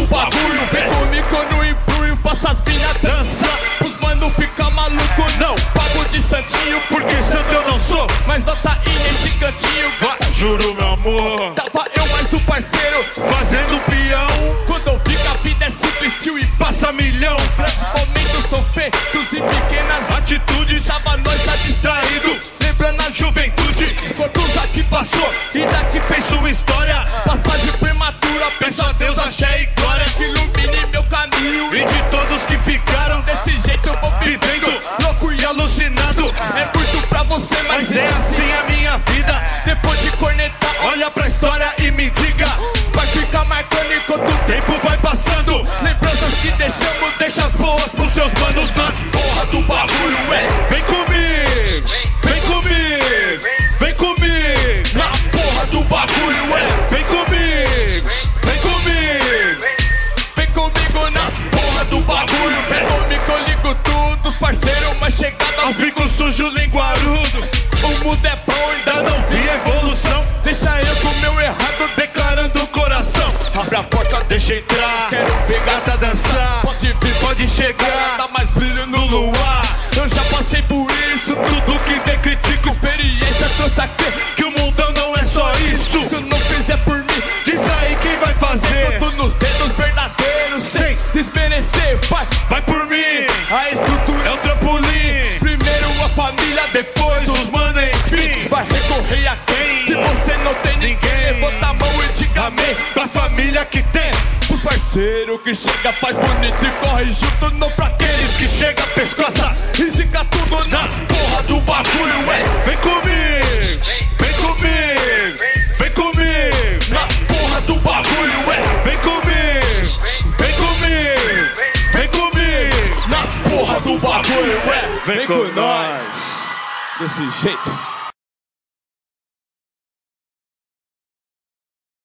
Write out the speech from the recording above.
bagulho. Vem comigo no embrulho, faça as mina dançar. Os mano fica maluco, não pago de santinho, porque santo eu não sou. Mas não tá aí nesse cantinho, Juro, meu amor, tava eu mais o parceiro fazendo peão. quando eu vi que a vida é simples, tio, e Passa milhão, grandes momentos são feitos em pequenas atitudes, tava nós tá distraído, lembrando a juventude. Quantos aqui passou e daqui fez sua história. passagem prematura. Peço a Deus, axé e glória, que ilumine meu caminho. e de todos que ficaram Desse jeito eu vou vivendo, louco e alucinado. é muito pra você, Mas é assim a minha vida. depois de cornetar, Olha pra história e me diga, vai ficar marcando enquanto o tempo tempo vai passando. lembranças que deixamos. Deixa as boas pros seus manos na Porra do bagulho, Vem comigo, vem comigo, vem comigo, na porra do bagulho, vem comigo, vem comigo. vem comigo na porra do bagulho. Vem comigo, eu ligo tudo, os parceiros, mas chegada Aos bicos sujos, linguarudo, o mundo é bom, ainda ainda não vi a evolução. deixa eu com o meu errado. Declarando o coração, Abre a porta, deixa entrar, quero ver gata dançar. pode vir, Pode chegar, dá mais brilho no luar. Eu já passei por isso, tudo que vem critico. experiência trouxe aqui. Que o mundão não é só isso. Se eu não fizer por mim, Diz aí quem vai fazer. tudo nos dedos verdadeiros, sem desmerecer. Vai por mim, A estrutura é o trampolim. primeiro a família, Depois os mano, enfim. vai recorrer a quem? Se você não tem ninguém, levanta a mão e diga amém. Pra família que tem, Os parceiros que chega, faz bonito e corre junto, não pra aqueles que chega, pescoça. que zica tudo na porra do bagulho, Vem comigo, vem comigo, vem comigo. na porra do bagulho, Vem comigo, vem comigo, vem comigo. na porra do bagulho, Vem com nós. Desse jeito.